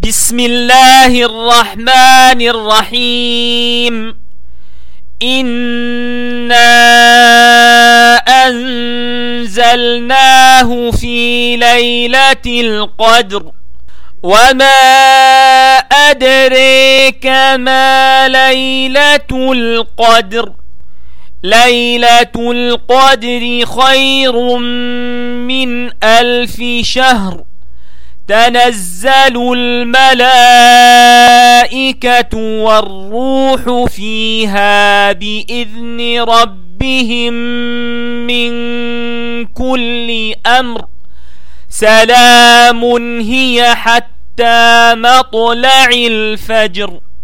بسم الله الرحمن الرحيم. إنا أنزلناه في ليلة القدر وما أدريك ما ليلة القدر. ليلة القدر خير من 1000 شهر. تنزل الملائكة والروح فيها بإذن ربهم من كل أمر. سلام هي حتى مطلع الفجر.